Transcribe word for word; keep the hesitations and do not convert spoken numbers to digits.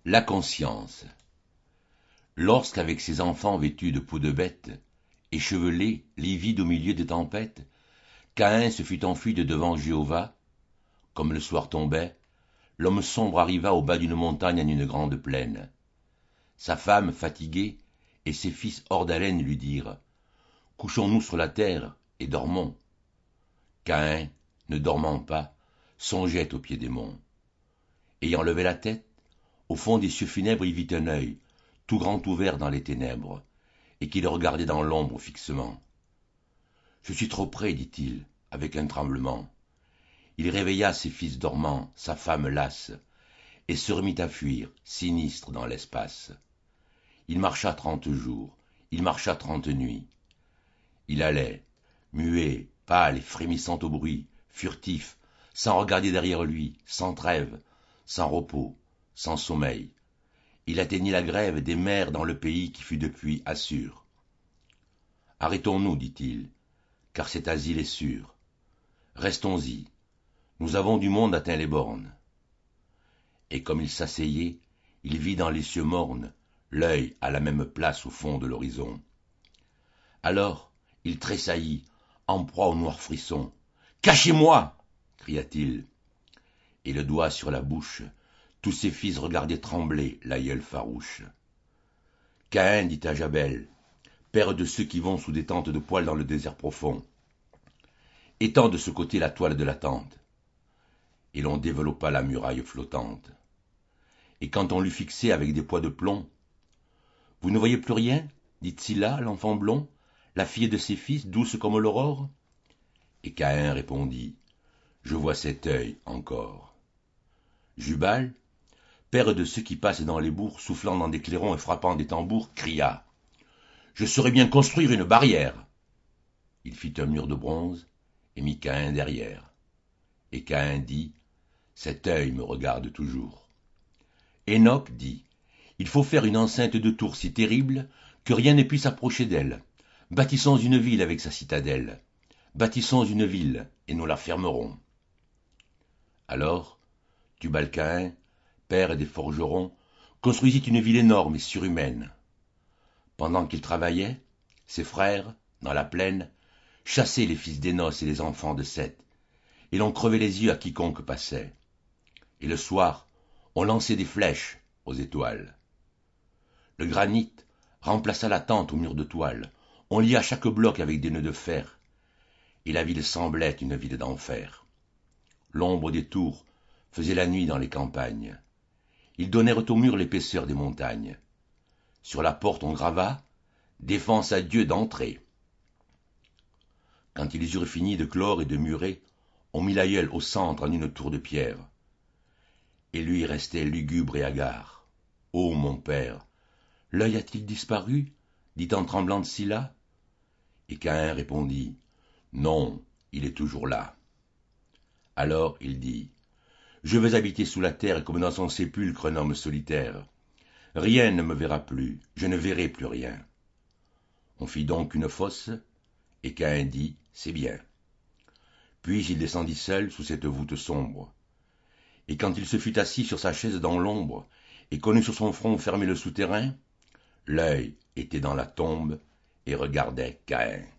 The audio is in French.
La conscience. Lorsqu'avec ses enfants vêtus de peau de bête, échevelés, livides au milieu des tempêtes, Caïn se fut enfui de devant Jéhovah, comme le soir tombait, l'homme sombre arriva au bas d'une montagne en une grande plaine. Sa femme, fatiguée, et ses fils hors d'haleine lui dirent « Couchons-nous sur la terre et dormons. » Caïn, ne dormant pas, songeait au pied des monts. Ayant levé la tête, au fond des cieux funèbres il vit un œil, tout grand ouvert dans les ténèbres, et qui le regardait dans l'ombre fixement. « Je suis trop près, dit-il, avec un tremblement. » Il réveilla ses fils dormants, sa femme lasse, et se remit à fuir, sinistre dans l'espace. Il marcha trente jours, il marcha trente nuits. Il allait, muet, pâle et frémissant au bruit, furtif, sans regarder derrière lui, sans trêve, sans repos, sans sommeil. Il atteignit la grève des mers dans le pays qui fut depuis Assur. « Arrêtons-nous, dit-il, car cet asile est sûr. Restons-y, nous avons du monde atteint les bornes. » Et comme il s'asseyait, il vit dans les cieux mornes l'œil à la même place au fond de l'horizon. Alors il tressaillit, en proie au noir frisson. « Cachez-moi » cria-t-il. Et le doigt sur la bouche, tous ses fils regardaient trembler l'aïeul farouche. Caïn dit à Jabel, père de ceux qui vont sous des tentes de poils dans le désert profond, « Étends de ce côté la toile de la tente. » Et l'on développa la muraille flottante. Et quand on l'eut fixée avec des poids de plomb, « Vous ne voyez plus rien » dit Tsilla, l'enfant blond, la fille de ses fils, douce comme l'aurore. Et Caïn répondit, « Je vois cet œil encore. » Jubal, père de ceux qui passent dans les bourgs, soufflant dans des clairons et frappant des tambours, cria, « Je saurais bien construire une barrière. » Il fit un mur de bronze et mit Caïn derrière. Et Caïn dit, « Cet œil me regarde toujours. » Enoch dit, « Il faut faire une enceinte de tours si terrible que rien ne puisse approcher d'elle. Bâtissons une ville avec sa citadelle. Bâtissons une ville, et nous la fermerons. » Alors, Tubal-Caïn, père des forgerons, construisit une ville énorme et surhumaine. Pendant qu'il travaillait, ses frères, dans la plaine, chassaient les fils d'Énos et les enfants de Seth, et l'on crevait les yeux à quiconque passait. Et le soir, on lançait des flèches aux étoiles. Le granit remplaça la tente au mur de toile, on lia chaque bloc avec des nœuds de fer, et la ville semblait une ville d'enfer. L'ombre des tours faisait la nuit dans les campagnes. Ils donnèrent au mur l'épaisseur des montagnes. Sur la porte on grava « Défense à Dieu d'entrer ». Quand ils eurent fini de clore et de murer, on mit l'aïeul au centre en une tour de pierre. Et lui restait lugubre et hagard. « Ô mon père, l'œil a-t-il disparu » dit en tremblant Tsilla. Et Caïn répondit, « Non, il est toujours là. » Alors il dit, « Je veux habiter sous la terre comme dans son sépulcre un homme solitaire. Rien ne me verra plus, je ne verrai plus rien. » On fit donc une fosse, et Caïn dit, « C'est bien. » Puis il descendit seul sous cette voûte sombre. Et quand il se fut assis sur sa chaise dans l'ombre, et qu'on eut sur son front fermé le souterrain, l'œil était dans la tombe et regardait Caïn.